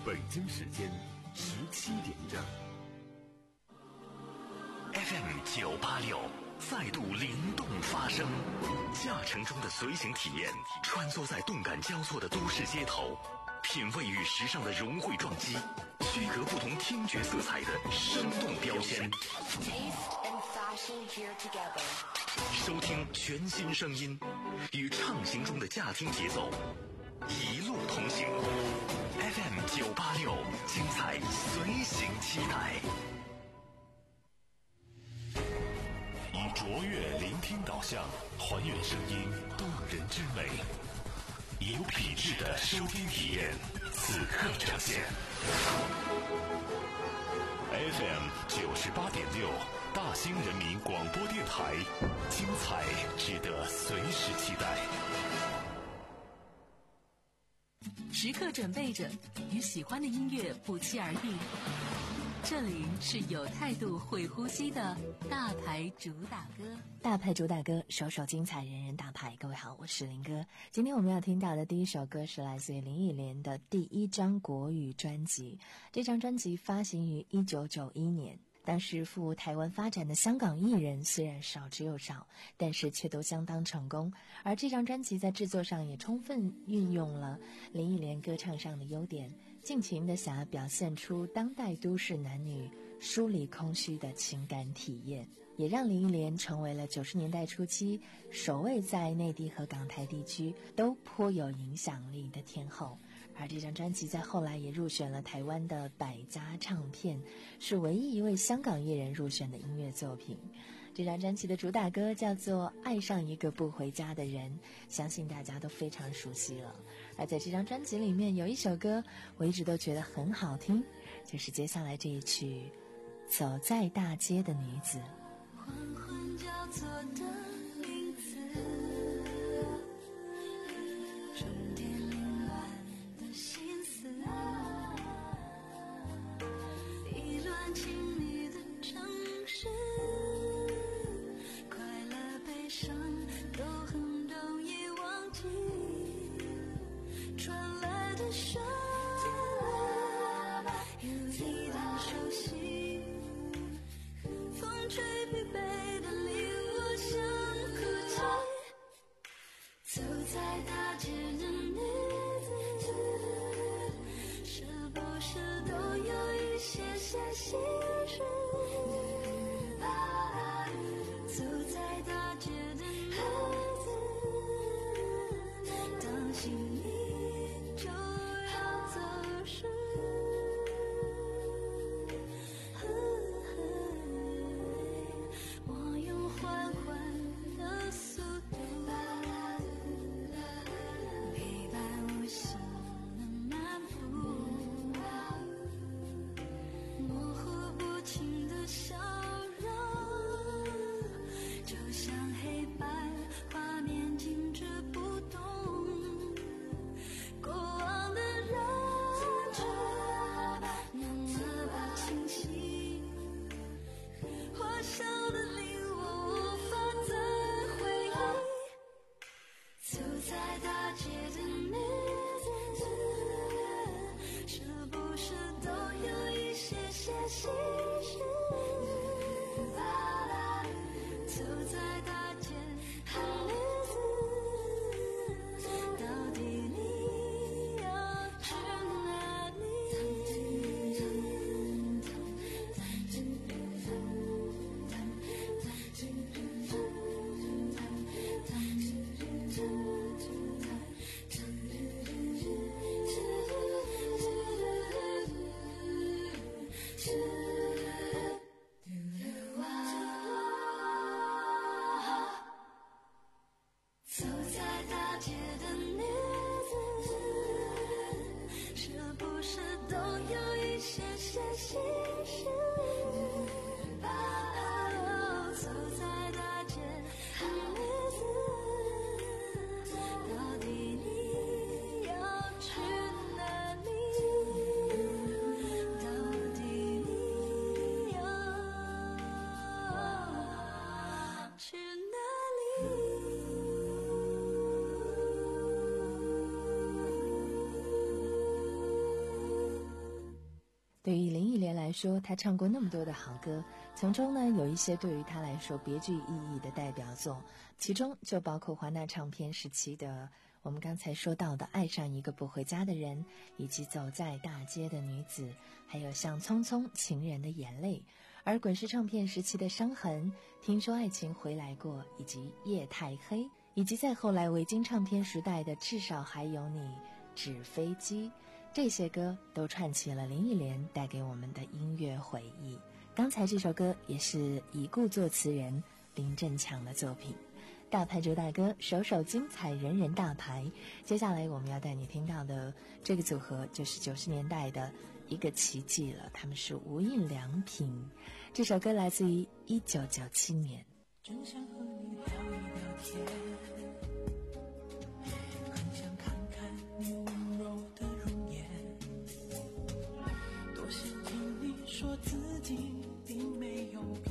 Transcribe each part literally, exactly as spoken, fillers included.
北京时间十七点整。 F M 九八六再度灵动发声，驾乘中的随行体验，穿梭在动感交错的都市街头，品味与时尚的融汇撞击，区隔不同听觉色彩的生动标签。收听全新声音，与畅行中的驾听节奏，一路同行。F M 九八六，精彩随行期待。以卓越聆听导向，还原声音动人之美，有品质的收听体验，此刻呈现。F M 九十八点六，大兴人民广播电台，精彩值得随时期待。 时刻准备着，与喜欢的音乐不期而遇。这里是有态度会呼吸的大牌主打歌， 大牌主打歌，首首精彩，人人大牌。各位好，我是林哥。今天我们要听到的第一首歌是来自于林忆莲的第一张国语专辑。这张专辑发行于一九九一年。当时赴台湾发展的香港艺人虽然少之又少，但是却都相当成功。而这张专辑在制作上也充分运用了林忆莲歌唱上的优点，尽情地想要表现出当代都市男女疏离空虚的情感体验，也让林忆莲成为了九十年代初期首位在内地和港台地区都颇有影响力的天后。而这张专辑在后来也入选了台湾的百家唱片，是唯一一位香港艺人入选的音乐作品。这张专辑的主打歌叫做《爱上一个不回家的人》，相信大家都非常熟悉了。而在这张专辑里面有一首歌我一直都觉得很好听，就是接下来这一曲《走在大街的女子》。 缓缓交错的名字，沉淀凌乱的心思，意乱情迷的城市，快乐悲伤都很容易忘记，传来的旋律有一点熟悉，风吹疲惫的令我想哭泣，走在大街的女子，是不是都有一些些心事，走在大街的女子，当心你就要走失，我用缓缓的速度陪伴我心的漫步，模糊不清的笑容，就像黑白画面静止不动， 对于林忆莲来说，她唱过那么多的好歌，从中呢有一些对于她来说别具意义的代表作，其中就包括华纳唱片时期的我们刚才说到的《爱上一个不回家的人》，以及《走在大街的女子》，还有像《匆匆情人的眼泪》，而滚石唱片时期的《伤痕》、《听说爱情回来过》，以及《夜太黑》，以及在后来维京唱片时代的《至少还有你》、《纸飞机》，这些歌都串起了林忆莲带给我们的音乐回忆。刚才这首歌也是已故作词人林振强的作品。大牌主打歌，首首精彩，人人大牌。接下来我们要带你听到的这个组合就是九十年代的一个奇迹了，他们是无印良品。这首歌来自于一九九七年。 真想和你聊一聊天，很想看看你温柔的容颜，多想听你说自己并没有变，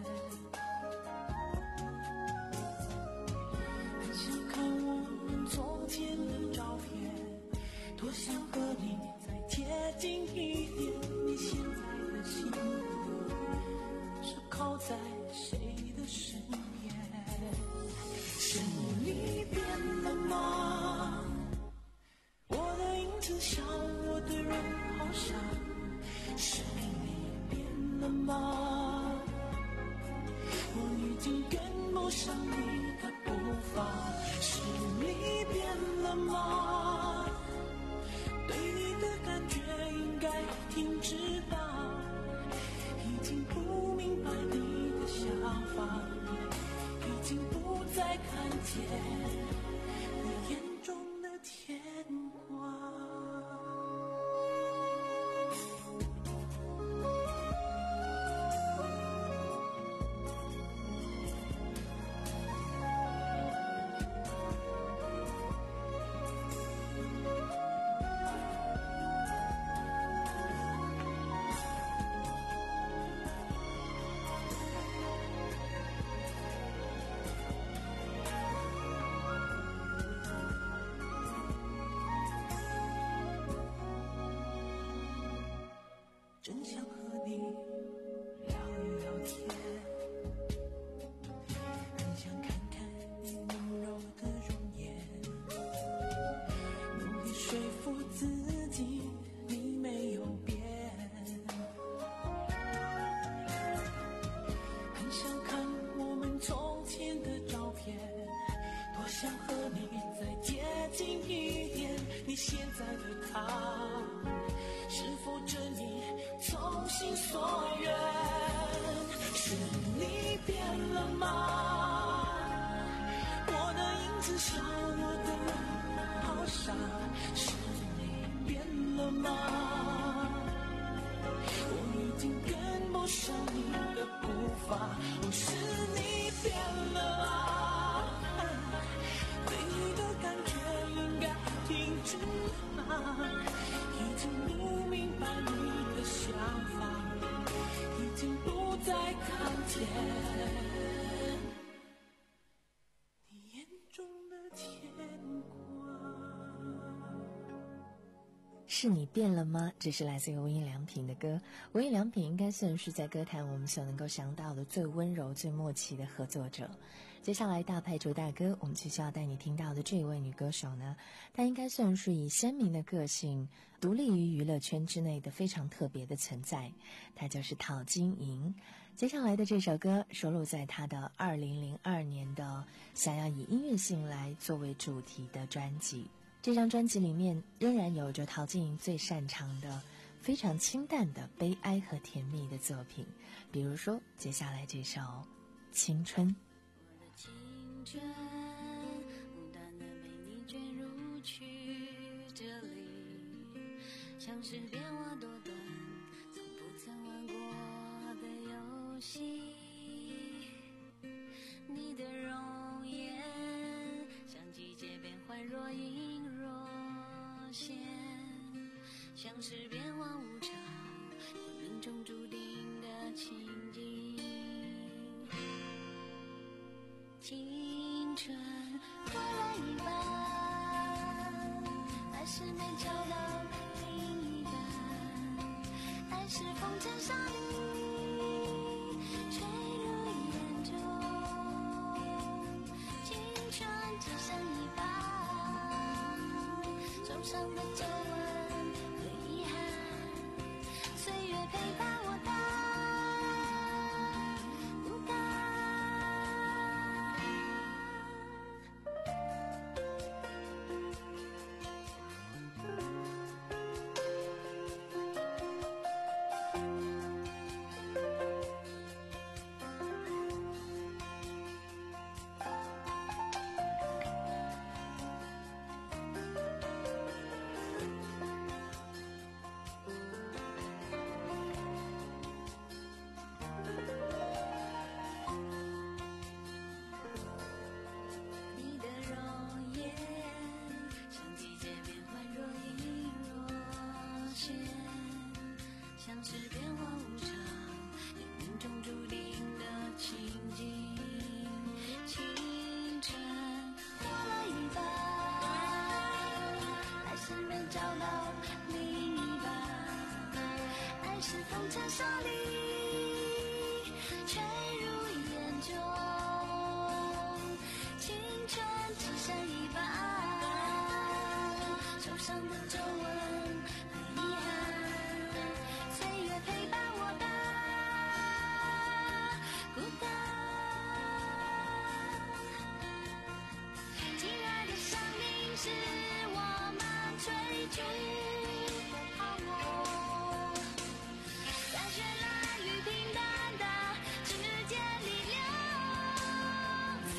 很想看我们从前的照片，多想和你再接近一点，你现在的心是靠在谁的身边？是你变了吗？我的影子像我的人好傻。是你变了吗？我已经跟不上你的步伐。是你变了吗？对你的感觉应该停止吧，已经不明白你的想法，已经不再看见你眼中的牵挂。真想和你聊一聊天，很想看看你温柔的容颜，努力说服自己你没有变，很想看我们从前的照片，多想和你再接近一点，你现在的他是否真你从心所愿？是你变了吗？我的影子像我的人好傻。是你变了吗？我已经跟不上你的步伐。哦，是你变了啊，对你的感觉应该停止吧，已经不明白你的想法，已经不再看见你眼中的牵挂。 是你变了吗？这是来自于无印良品的歌。无印良品应该算是在歌坛我们所能够想到的最温柔最默契的合作者。接下来大牌主打歌，我们继续要带你听到的这一位女歌手呢，她应该算是以鲜明的个性独立于娱乐圈之内的非常特别的存在，她就是陶晶莹。接下来的这首歌收录在她的二零零二年的想要以音乐性来作为主题的专辑。这张专辑里面仍然有着陶晶莹最擅长的非常清淡的悲哀和甜蜜的作品，比如说接下来这首《青春》。 我的青春孤单的被你卷入曲折里，像是变化多端从不曾玩过的游戏，你的容颜像季节变换若隐若现，像是变幻无常命中注定的情景。青春过了一半，还是没找到另一半，爱是风尘沙砾吹入眼中，青春只剩一半，手上的皱纹和遗憾，岁月陪伴我的孤单。你的容颜像季节变幻若隐若现，像是变幻无常，冥冥中注定的情景。青春过了一半，还是没找到另一半，爱是风尘沙砾吹入眼中，青春只剩一半，手上的皱纹和遗憾，岁月陪伴我的孤单。亲爱的生命是我们追逐的泡沫，在绚烂与平淡的之间里流走。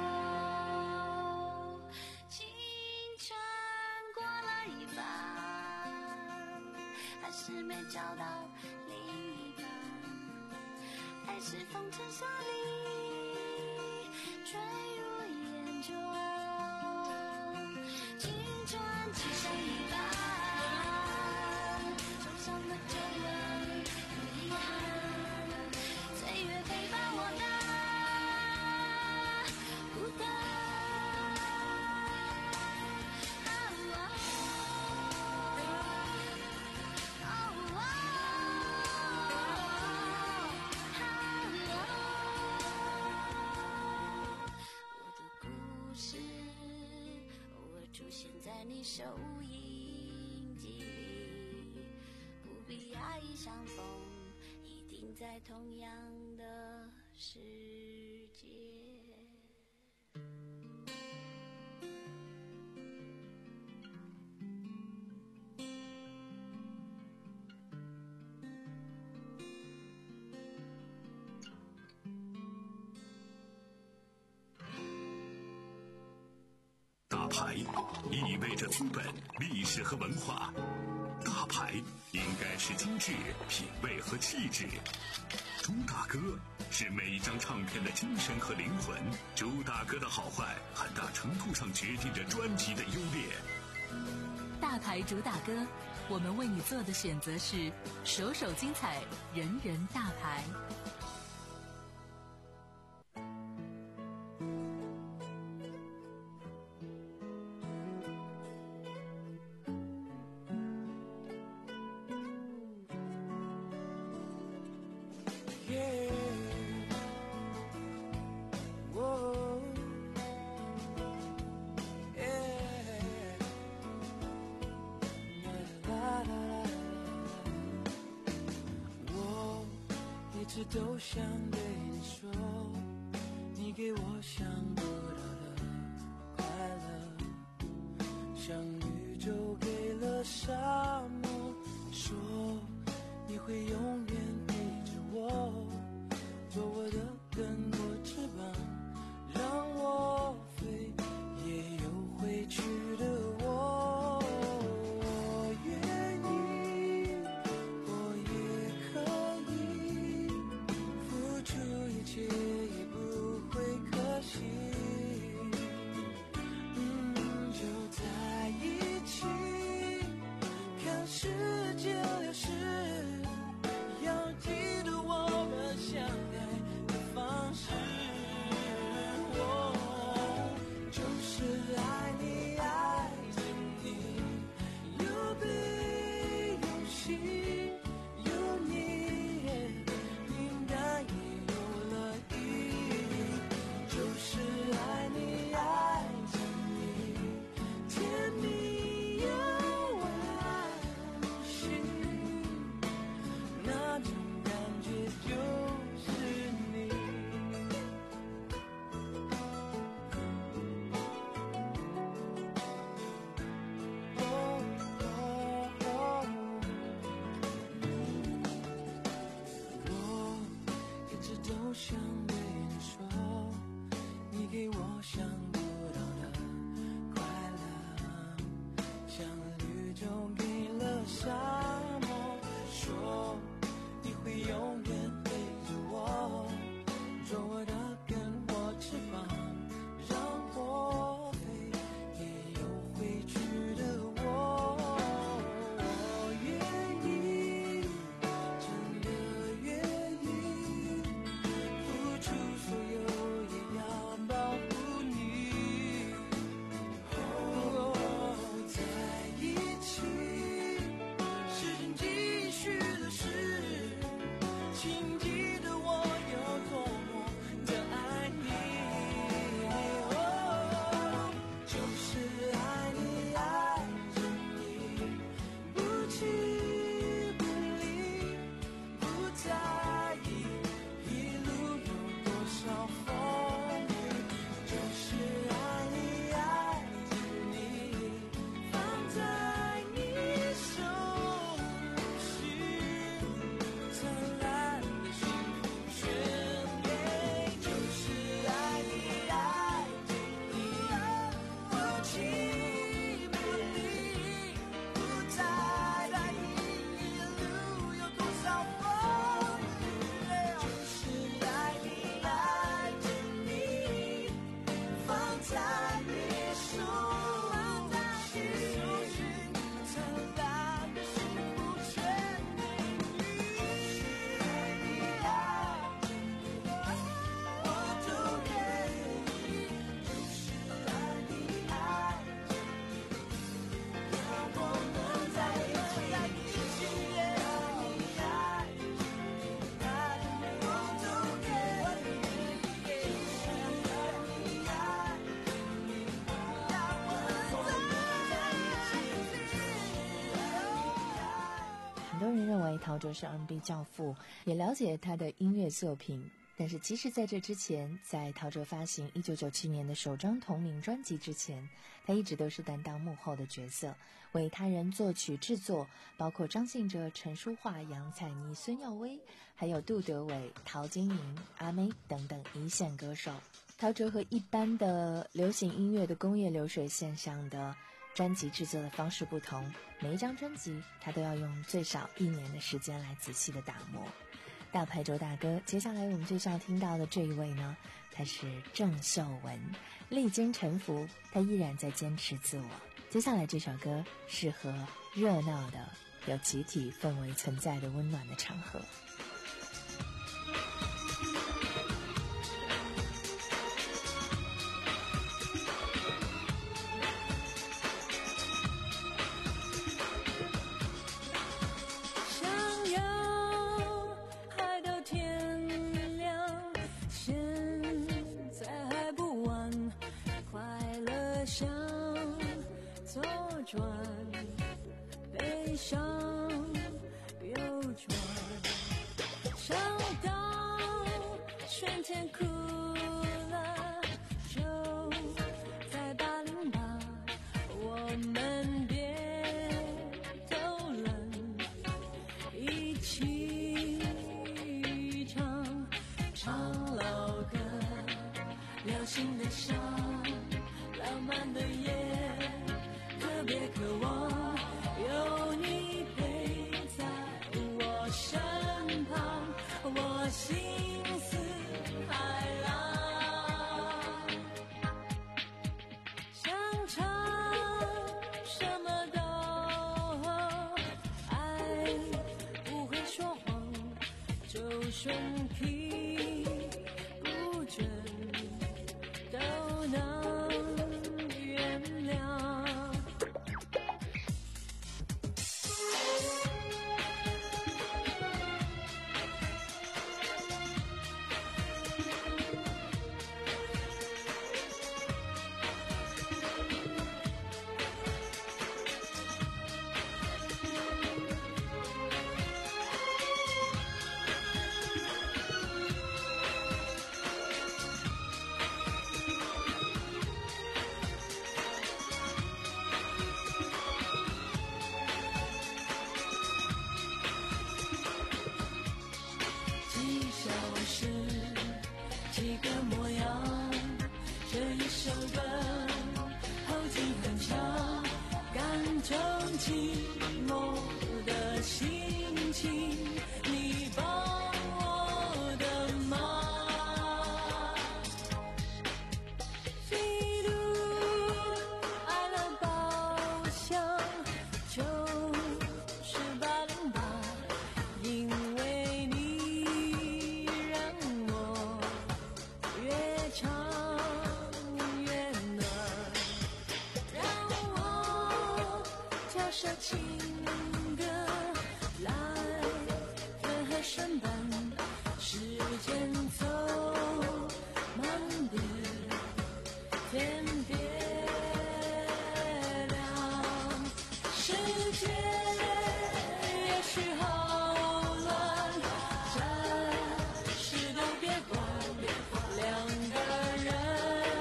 青春过了一半，还是没找到另一半，爱是风尘沙砾吹入眼中，青春只剩一半，手上的皱纹和遗憾，岁月陪伴我的孤单。啊哦哦哦我的故事偶尔出现在你手印记里，不必讶异相逢，一定在同样的世界。 大牌意味着资本、历史和文化，大牌应该是精致、品味和气质。朱大哥是每一张唱片的精神和灵魂，朱大哥的好坏很大程度上决定着专辑的优劣。 大牌主打歌，我们为你做的选择是首首精彩，人人大牌。 一直都想对你说，你给我想不到的快乐，像宇宙给了沙漠，说你会永远陪着我，做我的更多翅膀，让我飞，也有回去的我。我愿意，我也可以付出一切，也不会可惜。嗯，就在一很多人认为陶喆是 R and B 教父，也了解他的音乐作品，但是其实在这之前，在陶喆发行一九九七年的首张同名专辑之前，他一直都是担当幕后的角色，为他人作曲制作，包括张信哲、陈淑桦、杨采妮、孙耀威，还有杜德伟、陶晶莹、阿妹等等一线歌手。陶喆和一般的流行音乐的工业流水线上的专辑制作的方式不同，每一张专辑他都要用最少一年的时间来仔细的打磨。大牌周大哥，接下来我们就是要听到的这一位呢，他是郑秀文，历经沉浮，他依然在坚持自我。接下来这首歌适合热闹的、有集体氛围存在的温暖的场合。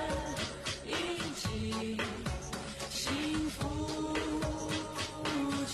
幸福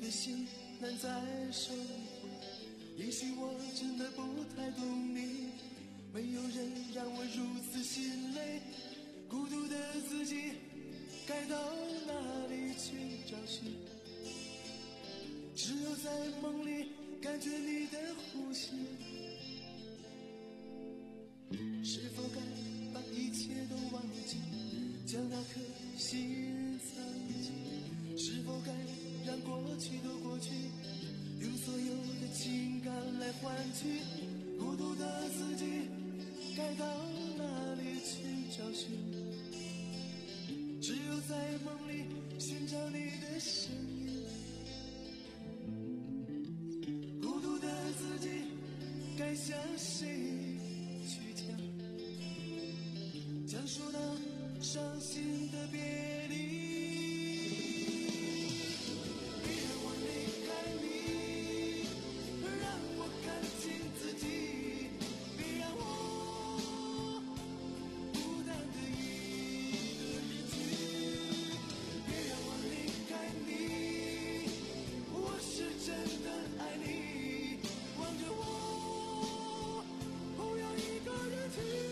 的心难再收回。也许我真的不太懂你，没有人让我如此心累，孤独的自己该到哪里去找寻？只有在梦里感觉你的呼吸。是否该把一切都忘记，将那颗心藏起？是否该让过去都过去，用所有的情感来换取？孤独的自己该到哪里去找寻？只有在梦里寻找你的声音。孤独的自己该向谁去讲？讲述那伤心的别离。别让我离开你，让我看清自己，别让我孤单的一个人去。别让我离开你，我是真的爱你，望着我，不要一个人去。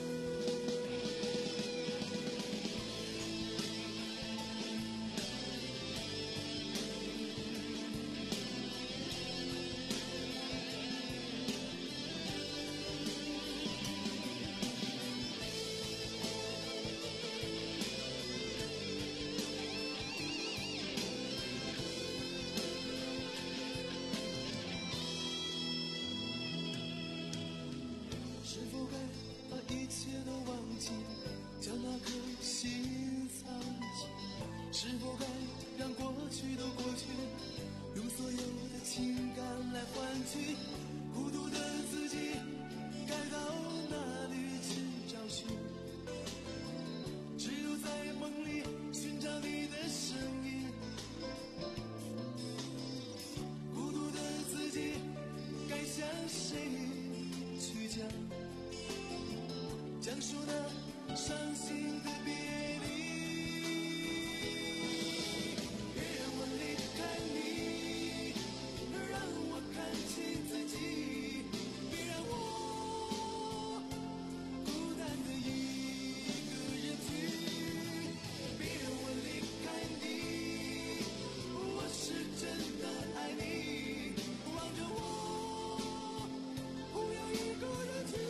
是否该把一切都忘记，将那颗心藏起？是否该让过去都过去，用所有的情感来换取？孤独的自己该到哪里去找寻？只有在梦里寻找你的声音。孤独的自己该向谁去讲？讲述那伤心的别离。别让我离开你，让我看清自己，别让我孤单的一个人去。别让我离开你，我是真的爱你，望着我，不要一个人去。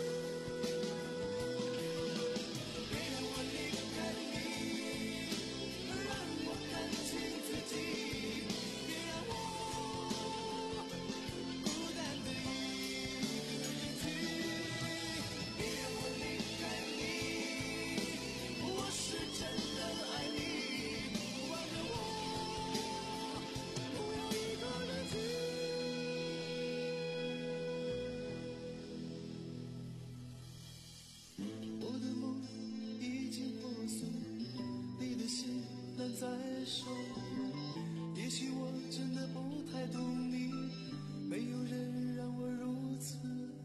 再说，也许我真的不太懂你，没有人让我如此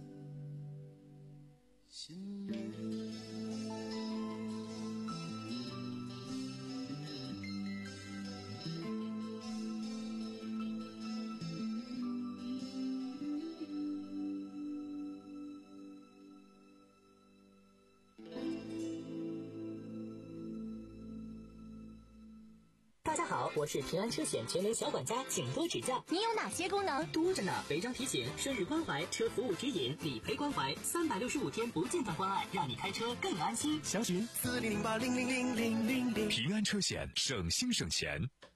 心累。 大家好，我是平安车险全能小管家，请多指教。 你有哪些功能？ 多着呢，违章提醒、生日关怀、车服务指引、理赔关怀，三百六十五天不间断关爱，让你开车更安心。 详询四零零八零零零零零零。 平安车险，省心省钱。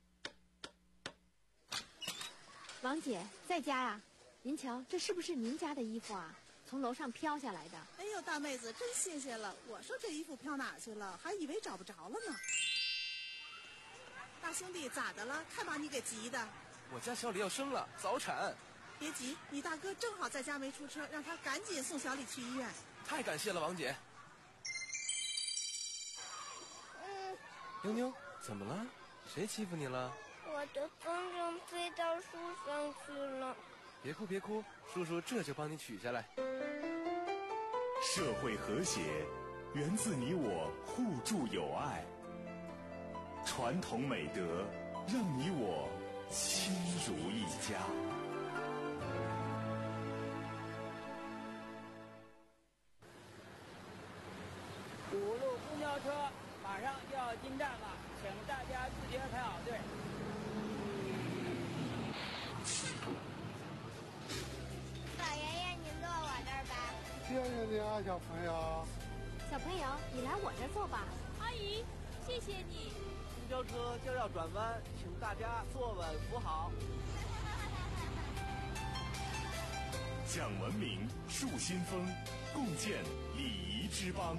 王姐在家呀？您瞧，这是不是您家的衣服啊？从楼上飘下来的。 哎呦，大妹子真谢谢了。我说这衣服飘哪去了，还以为找不着了呢。大兄弟，咋的了？看把你给急的。 我家小李要生了，早产。 别急，你大哥正好在家没出车，让他赶紧送小李去医院。 太感谢了，王姐。 嗯。 妞妞，怎么了？谁欺负你了？ 我的风筝飞到树上去了。 别哭别哭，叔叔这就帮你取下来。 社会和谐源自你我互助友爱，传统美德让你我亲如一家。 五路公交车马上就要进站了，请大家自觉排好队。 老爷爷，您坐我这儿吧。 谢谢你啊，小朋友。 小朋友，你来我这儿坐吧。 阿姨，谢谢你。 公交车就要转弯，请大家坐稳扶好。 讲文明，树新风，共建礼仪之邦。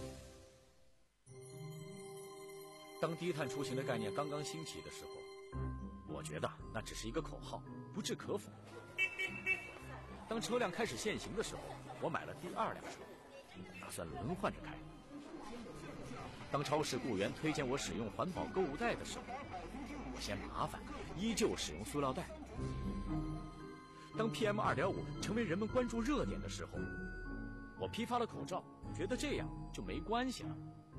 当低碳出行的概念刚刚兴起的时候，我觉得那只是一个口号，不置可否。当车辆开始限行的时候，我买了第二辆车，打算轮换着开。当超市雇员推荐我使用环保购物袋的时候，我嫌麻烦，依旧使用塑料袋。当 P M 二点五 成为人们关注热点的时候，我批发了口罩，觉得这样就没关系了。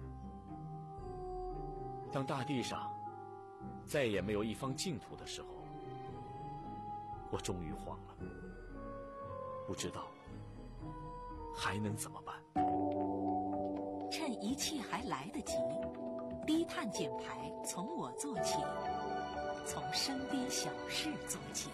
当大地上再也没有一方净土的时候，我终于慌了，不知道还能怎么办。 趁一切还来得及，低碳减排从我做起，从身边小事做起。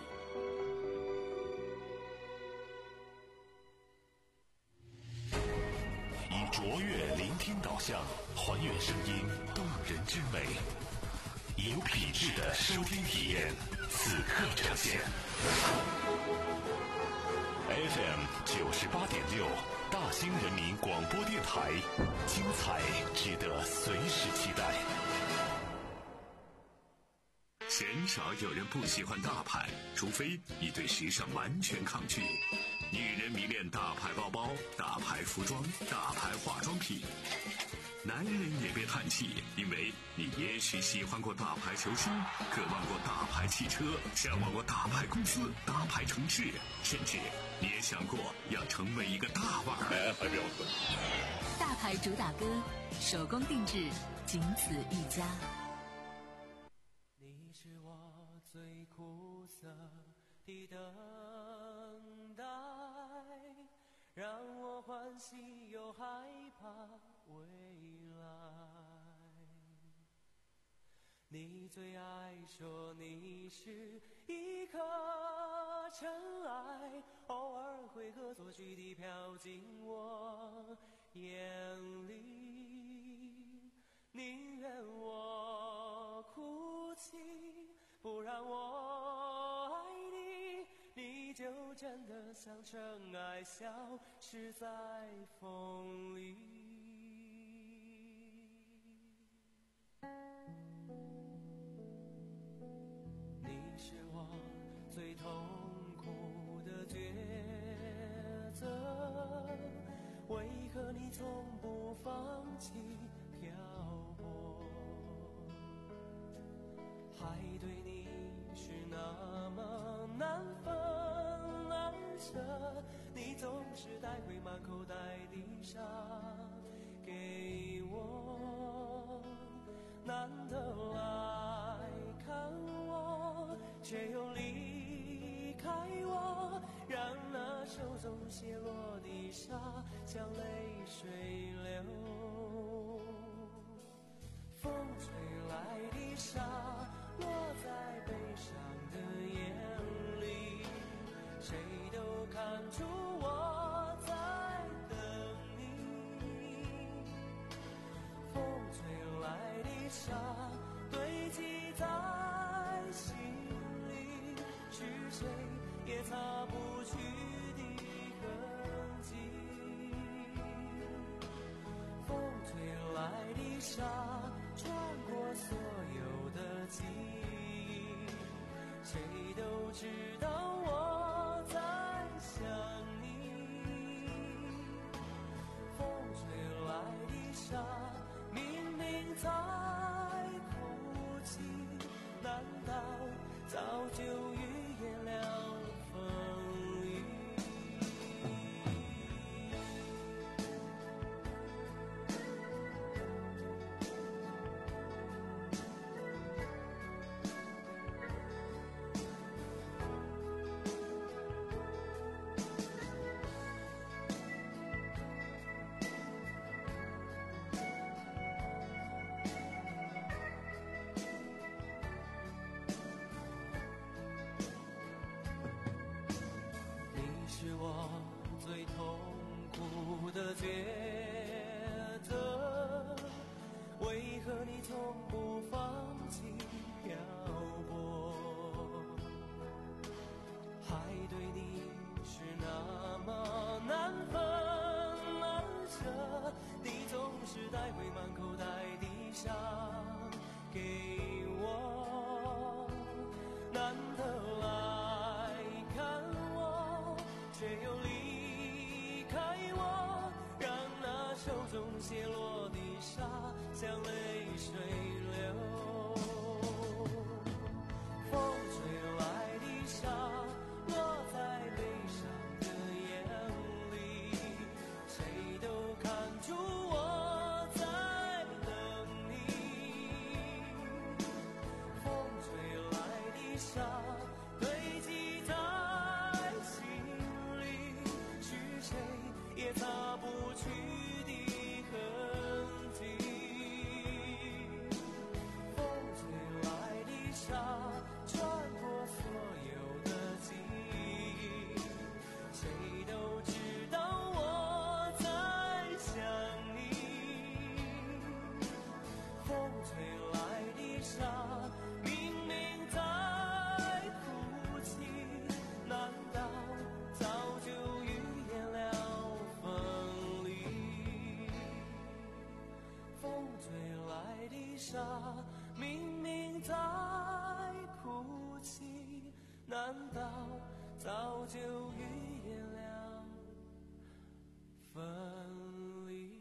以卓越聆听导向，还原声音动人之美，以有品质的收听体验，此刻呈现。F M 九十八点六，大兴人民广播电台，精彩值得随时期待。鲜少有人不喜欢大牌，除非你对时尚完全抗拒。女人迷恋大牌包包、大牌服装、大牌化妆品。男人也别叹气，因为你也许喜欢过大牌球星，渴望过大牌汽车，向往过大牌公司、大牌城市，甚至你也想过要成为一个大腕儿。哎，还不要喝。 大牌主打歌，手工定制，仅此一家。 你是我最苦涩的等待，让我欢喜又害怕未来。你最爱说你是一颗尘埃，偶尔会恶作剧地飘进我眼里，宁愿我哭泣，不让我爱你，你就真的像尘埃消失在风里。你是我最痛苦的抉择，为何你从不放弃漂泊？海对你是那么难分难舍，你总是带回满口袋的沙给我，难得来看我，却又离开我，让那手中泻落的沙像泪水流。风吹来的沙落在悲伤的眼里，谁都看出我在等你。风吹来的沙堆积在心里，是谁也擦不去的痕迹。风吹来的沙穿过所有的记忆，谁都知道我在想你。风吹来的沙明明在哭泣，难道早就预言了风雨？ 有离开我，让那手中泻落的沙像泪水流。风吹来的沙落在悲伤的眼里，谁都看出我在等你。风吹来的沙堆积在心里，是谁也擦不去的痕迹。风吹来的沙穿过所有的记忆，谁都知道我在想你。风吹来的沙明明在哭泣，难道早就预言了分离？风吹来的沙明明在哭泣，难道早就预言了分离？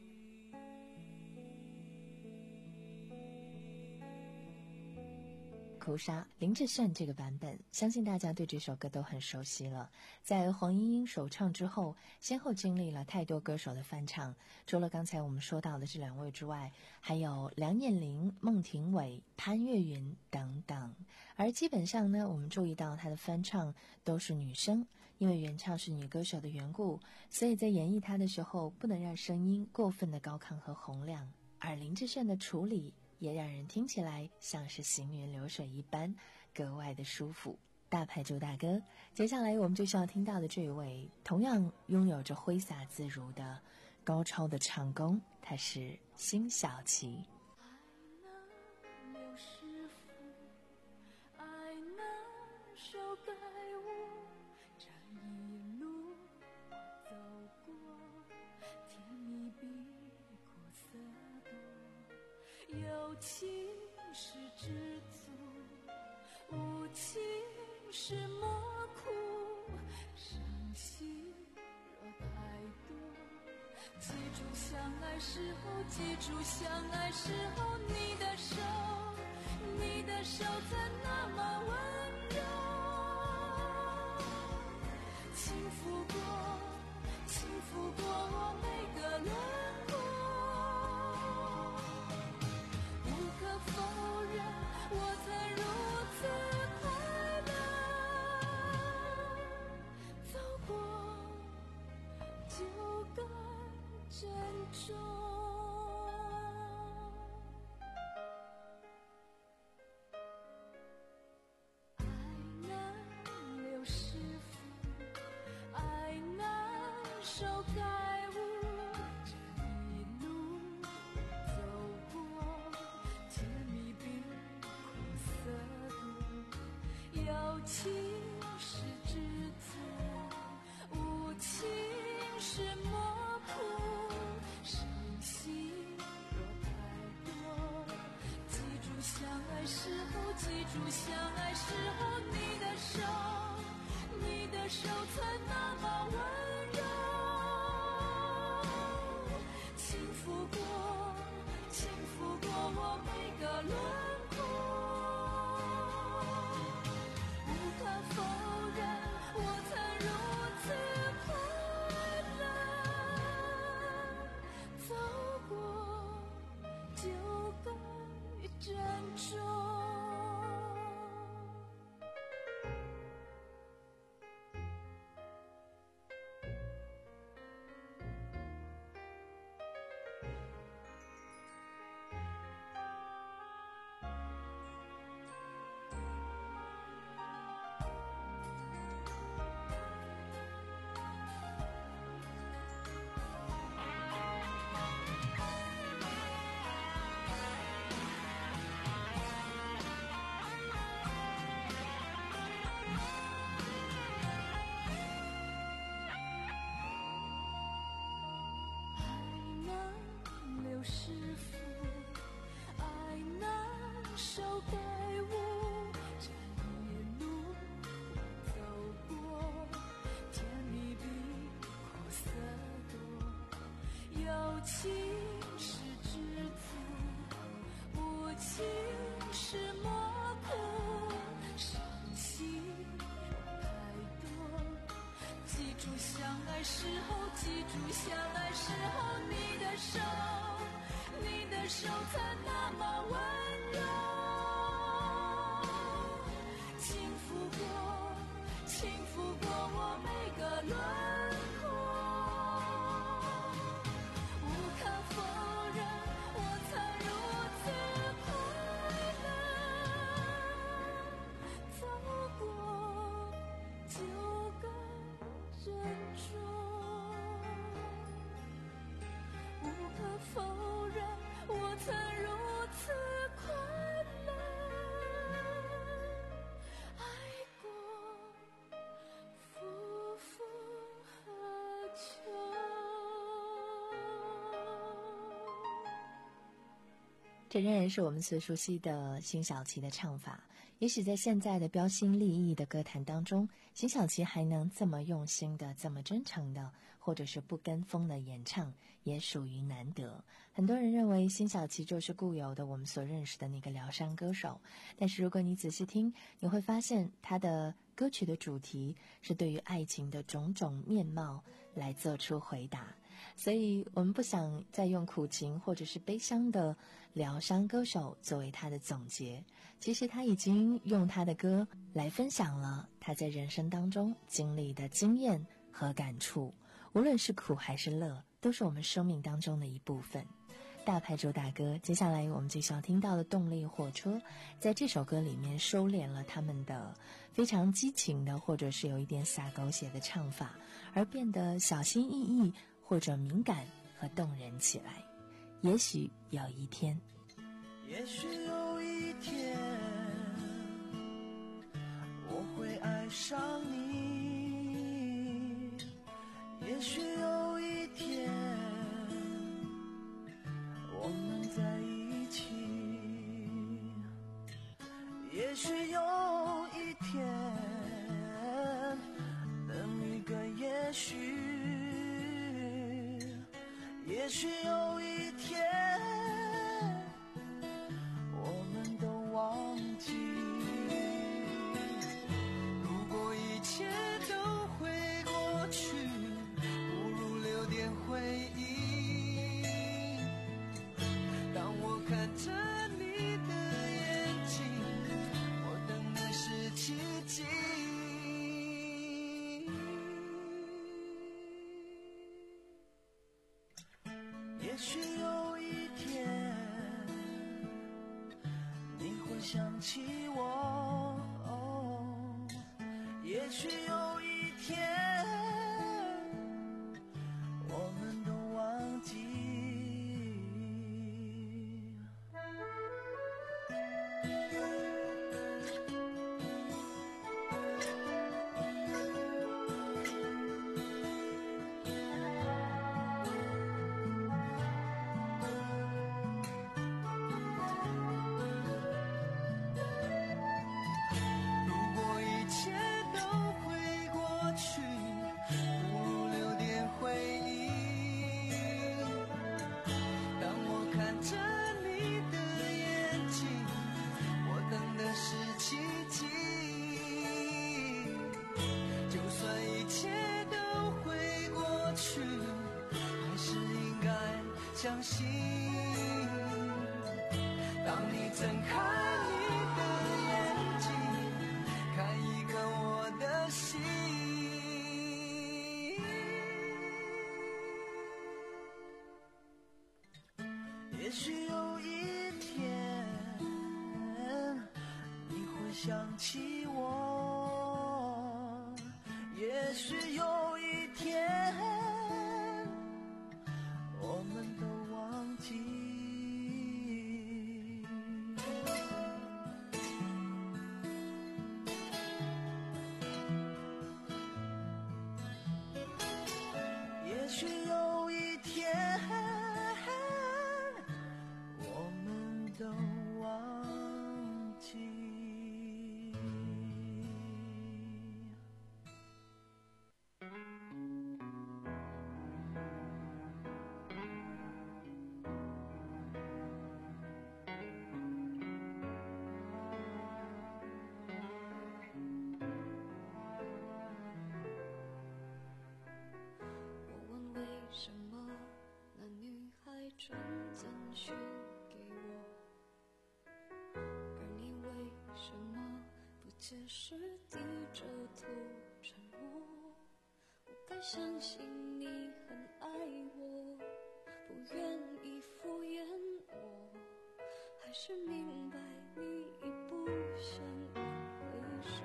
哭砂，林志炫这个版本，相信大家对这首歌都很熟悉了。在黄莺莺首唱之后，先后经历了太多歌手的翻唱，除了刚才我们说到的这两位之外，还有梁艳玲、孟庭苇、潘越云等等。而基本上呢，我们注意到她的翻唱都是女生，因为原唱是女歌手的缘故，所以在演绎她的时候不能让声音过分的高亢和洪亮。而林志炫的处理也让人听起来像是行云流水一般，格外的舒服。大牌主大哥，接下来我们就需要听到的这一位，同样拥有着挥洒自如的高超的唱功，他是辛晓琪。 刘师傅，爱那首该我这一路走过，甜蜜比苦涩多，有情是知足，无情是莫苦，伤心若太多，记住相爱时候，记住相爱时候，你的手，你的手才那么温柔，轻抚过，轻抚过我每个轮廓，无可否认，我曾如此快乐，走过就该珍重。爱那刘师傅，爱那首该无，这一路走过，甜蜜比苦涩多，有情是知足，无情是莫苦，伤心若太多，记住相爱时候，记住相爱时候，你的手，你的手才那么温柔，轻抚过，轻抚过我每个轮廓，无可否认，我曾如此快乐，走过就该珍重。 情是执子，无情是魔苦，伤心太多。记住相爱时候，记住相爱时候，你的手，你的手才那么温柔。轻抚过，轻抚过我每个轮廓。无可否认，我曾如此快乐。走过就该珍重。无可否认，我曾如此快乐。爱过夫复何求。 这仍然是我们最熟悉的辛晓琪的唱法。也许在现在的标新立异的歌坛当中，辛晓琪还能这么用心的、这么真诚的，或者是不跟风的演唱，也属于难得。很多人认为辛晓琪就是固有的我们所认识的那个疗伤歌手，但是如果你仔细听，你会发现她的歌曲的主题是对于爱情的种种面貌来做出回答。所以我们不想再用苦情或者是悲伤的疗伤歌手作为他的总结，其实他已经用他的歌来分享了他在人生当中经历的经验和感触，无论是苦还是乐，都是我们生命当中的一部分。大牌主打歌，接下来我们就想听到的动力火车，在这首歌里面收敛了他们的非常激情的或者是有一点洒狗血的唱法，而变得小心翼翼或者敏感和动人起来。也许有一天， 也许有一天我会爱上你，也许有一天我们在一起，也许有一天，等一个也许，也许有一天我们都忘记，如果一切都会过去，不如留点回忆。当我看着你的眼睛，我等的是奇迹。也许有一天你会想起我，哦，也许有一天我们都忘记。相信，当你睁开你的眼睛，看一个我的心。也许有一天你会想起我，也许有一天我们都忘记。也许有一天我们都忘记。 什么那女孩传简讯给我，而你为什么不解释，低着头沉默？我该相信你很爱我，不愿意敷衍我，还是明白你已不想回首？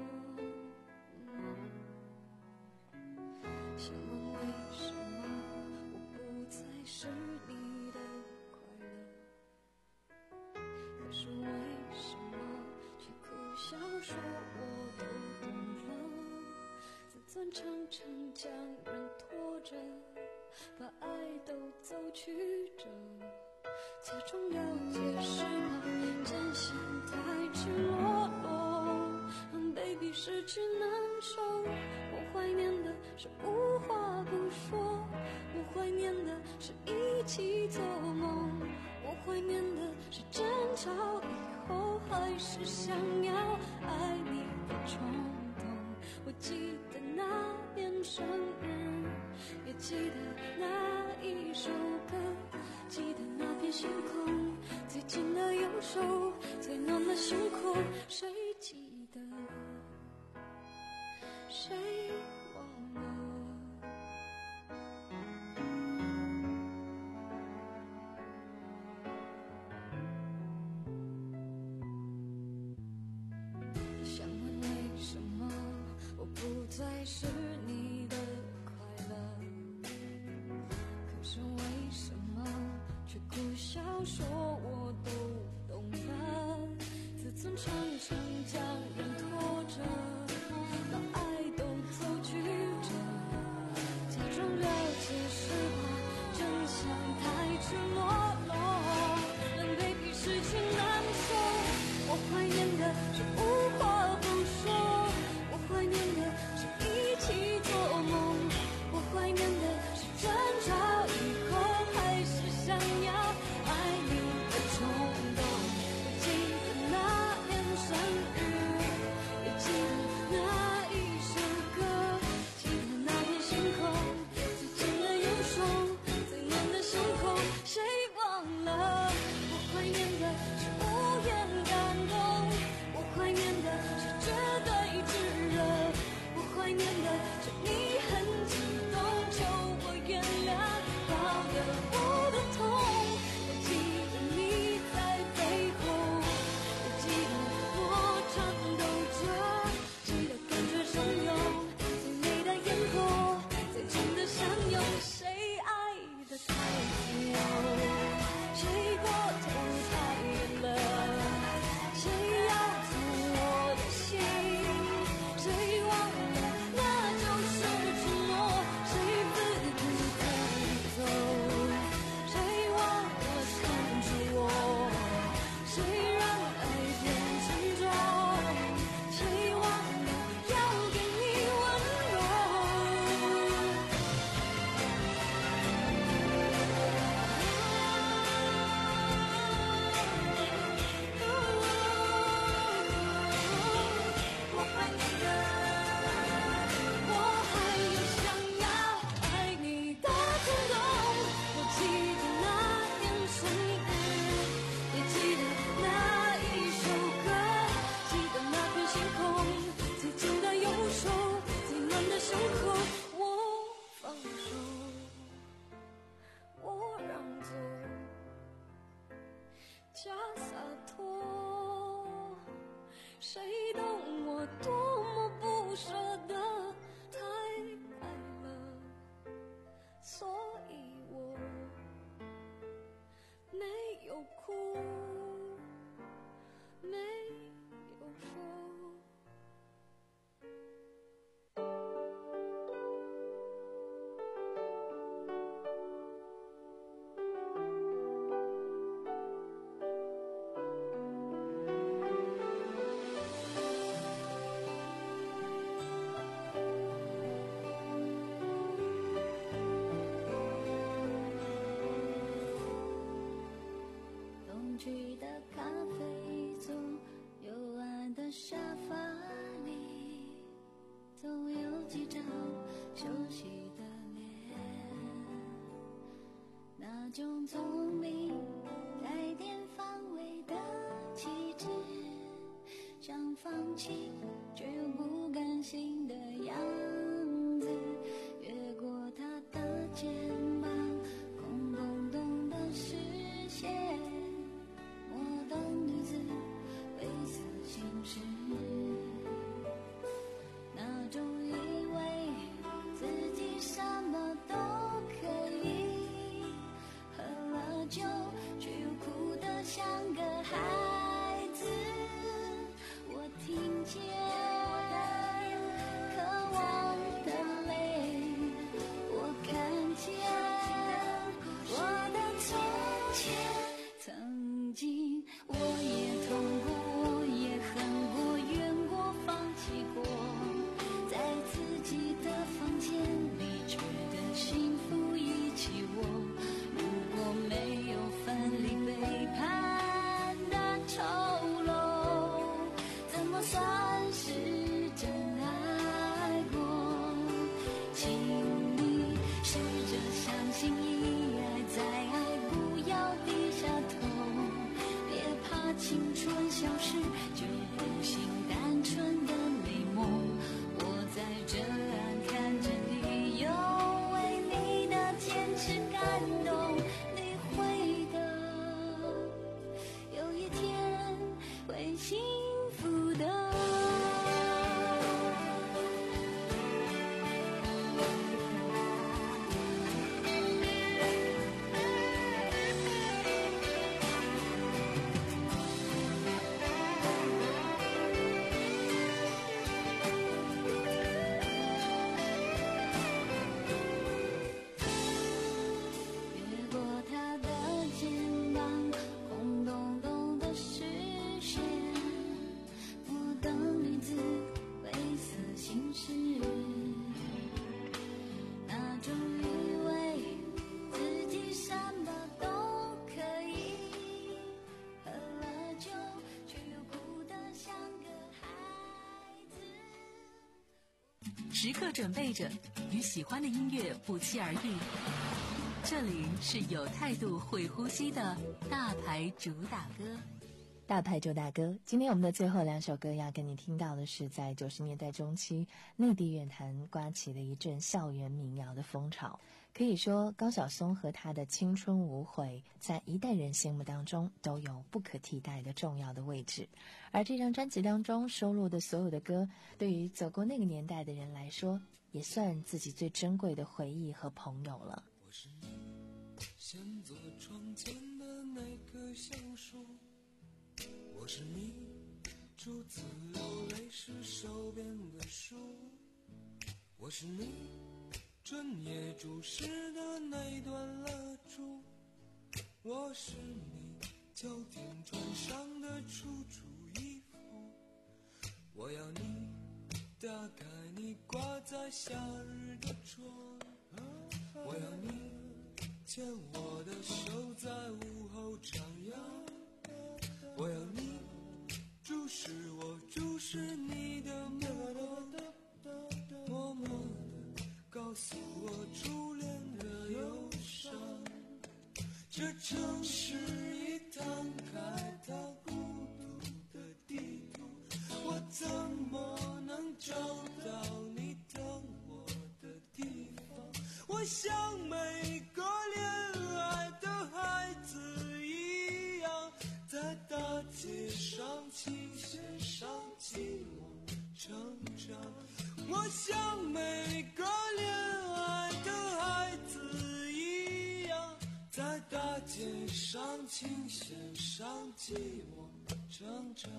想问为什么我不再是你的快乐，可是为什么却苦笑说我都懂了？自尊常常将人拖着，把爱都走曲折，最终了解是怕真相太赤裸裸，让 baby 失去难受。我怀念的是无话不说，我怀念的是一起做梦，我怀念的是争吵以后还是想要爱你的冲动。我记得那年生日，也记得那一首歌，记得那片星空，最近的右手，最暖的胸口，谁记得？谁忘了？想问为什么我不再是你的快乐，可是为什么却苦笑说我都懂了？自尊常常将人拖着，把爱都走曲折，假装了解是怕真相太赤裸裸，让 baby 失去难受。我怀念的是无话不说，我怀念的是一起做梦，我怀念的是争吵以后还是想要爱你的冲动。我记得那年生日，也记得那一首歌，记得那片星空，最近的右手，最暖的胸口，谁忘了？我怀念的是无言感动，我怀念的是绝对炙热，我怀念的是你很激动，求我原谅，搞得我的痛。我记得你在背后，也记得我颤抖着，记得感觉汹涌，最美的烟火，最真的相拥，谁爱得太自由，谁过头太远了，谁要走我的心，谁忘了那就是承诺，谁自顾自走，谁忘了看着我，谁让爱变沉重，谁忘了要给你温柔。我怀念的，我还有想要爱你的冲动。我记得那年生日，也记得那一首歌，记得那片星空，最近的右手，最暖的胸口。我放手，我让座，假洒脱，谁懂我多么不舍得，太爱了，所以我没有哭，没有说。东区的咖啡总幽暗的沙发里，总有几张熟悉的脸。 种聪明带点防卫的气质，想放弃却又不甘心的样子，越过他的肩膀，空洞洞的视线，我的女子微似心事，那种以为自己什么都可以，喝了酒却又哭得像个孩子，我听见渴望的泪，我看见我的从前，曾经我也痛过，我也恨过，怨过，放弃过，在自己的房间里觉得幸福一起握，如果没有分离背叛的丑陋，怎么算是真爱过？请你试着相信一爱再爱，不要低下头，别怕青春消失就不行单纯的美梦，我在这岸看着你，又为你的坚持感动，你会的，有一天会幸福的。越过他的肩膀，空洞洞的视线，我的女子微似心事，那种以为自己什么都可以，喝了酒却又哭得像个孩子。 时刻准备着，与喜欢的音乐不期而遇。这里是有态度、会呼吸的大牌主打歌。 大牌主打歌，今天我们的最后两首歌要跟你听到的是在九十年代中期内地乐坛刮起的一阵校园民谣的风潮。可以说高晓松和他的青春无悔在一代人心目当中都有不可替代的重要的位置，而这张专辑当中收录的所有的歌，对于走过那个年代的人来说，也算自己最珍贵的回忆和朋友了。 我是你先坐窗前的那棵橡树，我是你初次流泪时手边的书，我是你春夜注视的那段蜡烛，我是你秋天穿上的楚楚衣服，我要你打开你挂在夏日的窗，我要你牵我的手在午后徜徉，我要你注视我注视你的目光，默默地告诉我初恋的忧伤。这城市已摊开它孤独的地图，我怎么能找到你等我的地方？我像每个恋爱的孩子一样，在大街上琴弦上寂寞成长。我像每个恋爱的孩子一样，在大街上琴弦上寂寞成长。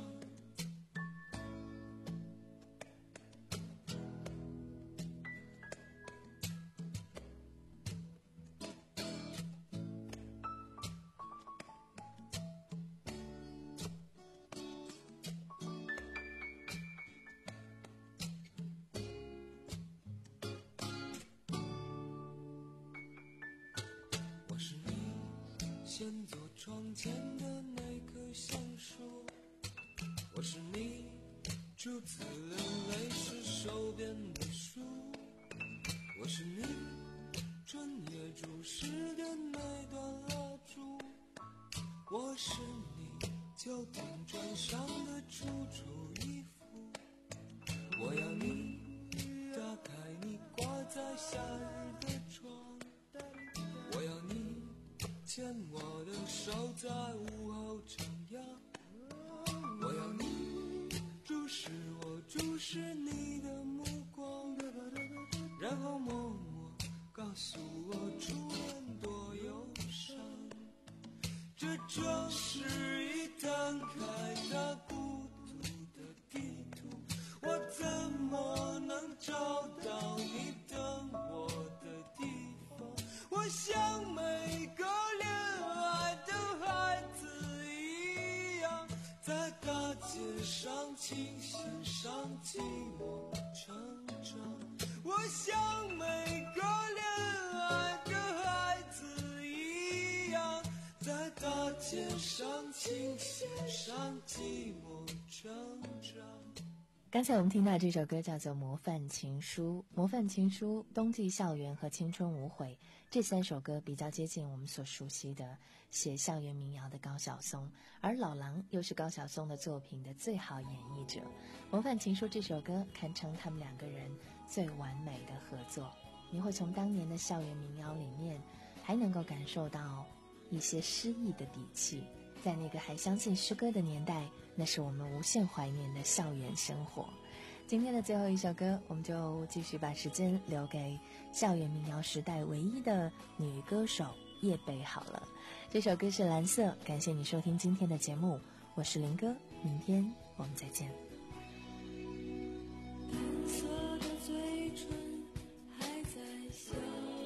先坐窗前的那棵橡树，我是你初次流泪时手边的书，我是你春夜注视的那段这是一摊开它孤独的地图，我怎么能找到你等我的地方？我像每个恋爱的孩子一样，在大街上琴弦上寂寞成长。我像每个恋爱的孩子一样，在大街上琴弦上寂寞成长。 刚才我们听到这首歌叫做《模范情书》，《模范情书》、《冬季校园》和《青春无悔》这三首歌比较接近我们所熟悉的写校园民谣的高晓松，而老狼又是高晓松的作品的最好演绎者。《模范情书》这首歌堪称他们两个人最完美的合作，你会从当年的校园民谣里面还能够感受到一些诗意的底气。在那个还相信诗歌的年代，那是我们无限怀念的校园生活。今天的最后一首歌，我们就继续把时间留给校园民谣时代唯一的女歌手叶蓓好了。这首歌是蓝色，感谢你收听今天的节目，我是林哥，明天我们再见。 蓝色的嘴唇还在笑，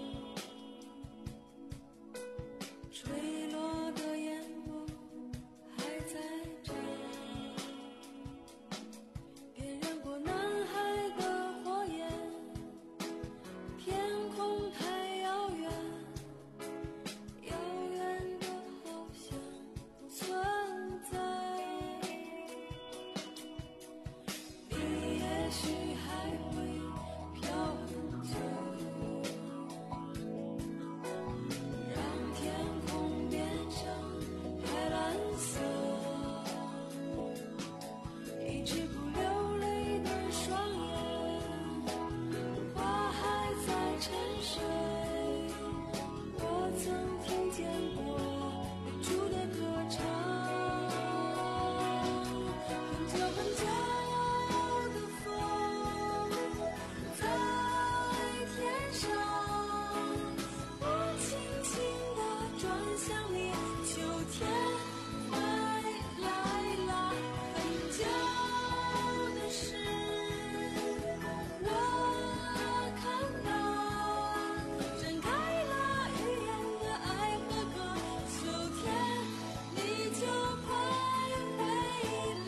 垂落的眼眸还在眨，点燃过男孩的火焰，天空太遥远，遥远的好像不存在。你也许还会飘很久，让天空变成海蓝色，一直不流泪的双眼，花还在沉睡。我曾听见过日出的歌唱，很久很久的风在天上，我轻轻地转向你，秋天快来了。很久的事我看到，展开了语言的爱和歌，秋天你就快回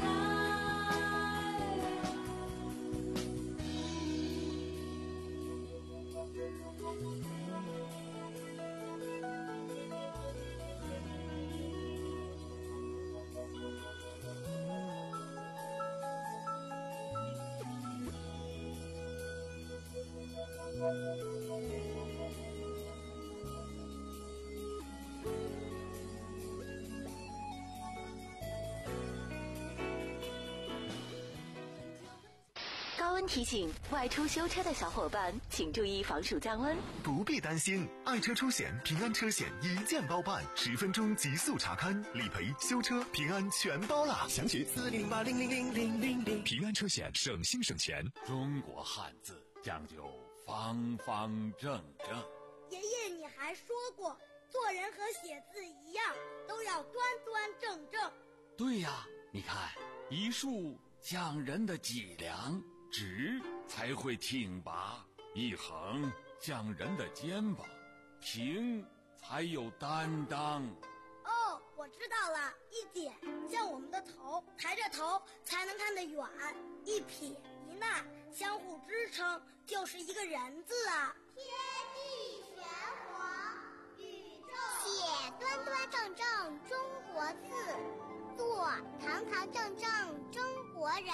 高温提醒：外出修车的小伙伴，请注意防暑降温。 不必担心，爱车出险平安车险一键包办，十分钟极速查勘、理赔、修车，平安全包啦！详询四零八零零零零零零。平安车险，省心省钱。 中国汉字讲究方方正正。 爷爷，你还说过，做人和写字一样，都要端端正正。 对呀，你看，一竖讲人的脊梁，直才会挺拔；一横讲人的肩膀，平才有担当。 哦，我知道了，一点像我们的头，抬着头才能看得远；一撇一捺相互支撑，就是一个人字啊。 天地玄黄，宇宙写端端正正中国字，做堂堂正正中国人。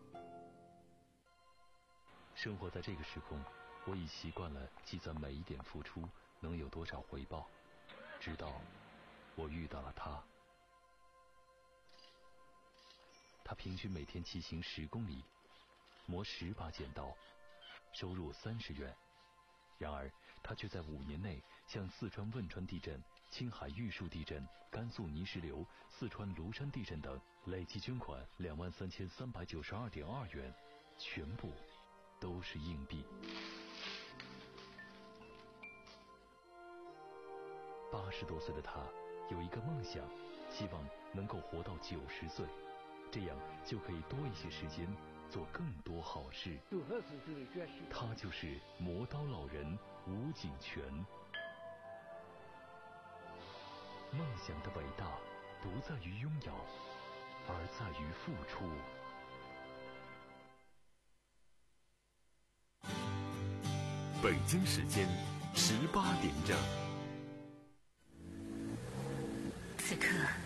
生活在这个时空，我已习惯了计算每一点付出能有多少回报，直到我遇到了他。他平均每天骑行十公里，磨十把剪刀，收入三十元。然而他却在五年内向四川汶川地震、青海玉树地震、甘肃泥石流、四川庐山地震等累计捐款两万三千三百九十二点二元，全部都是硬币。八十多岁的他有一个梦想， 希望能够活到九十岁，这样就可以多一些时间做更多好事。他就是磨刀老人吴景全。梦想的伟大不在于拥有，而在于付出。 北京时间十八点整。 此刻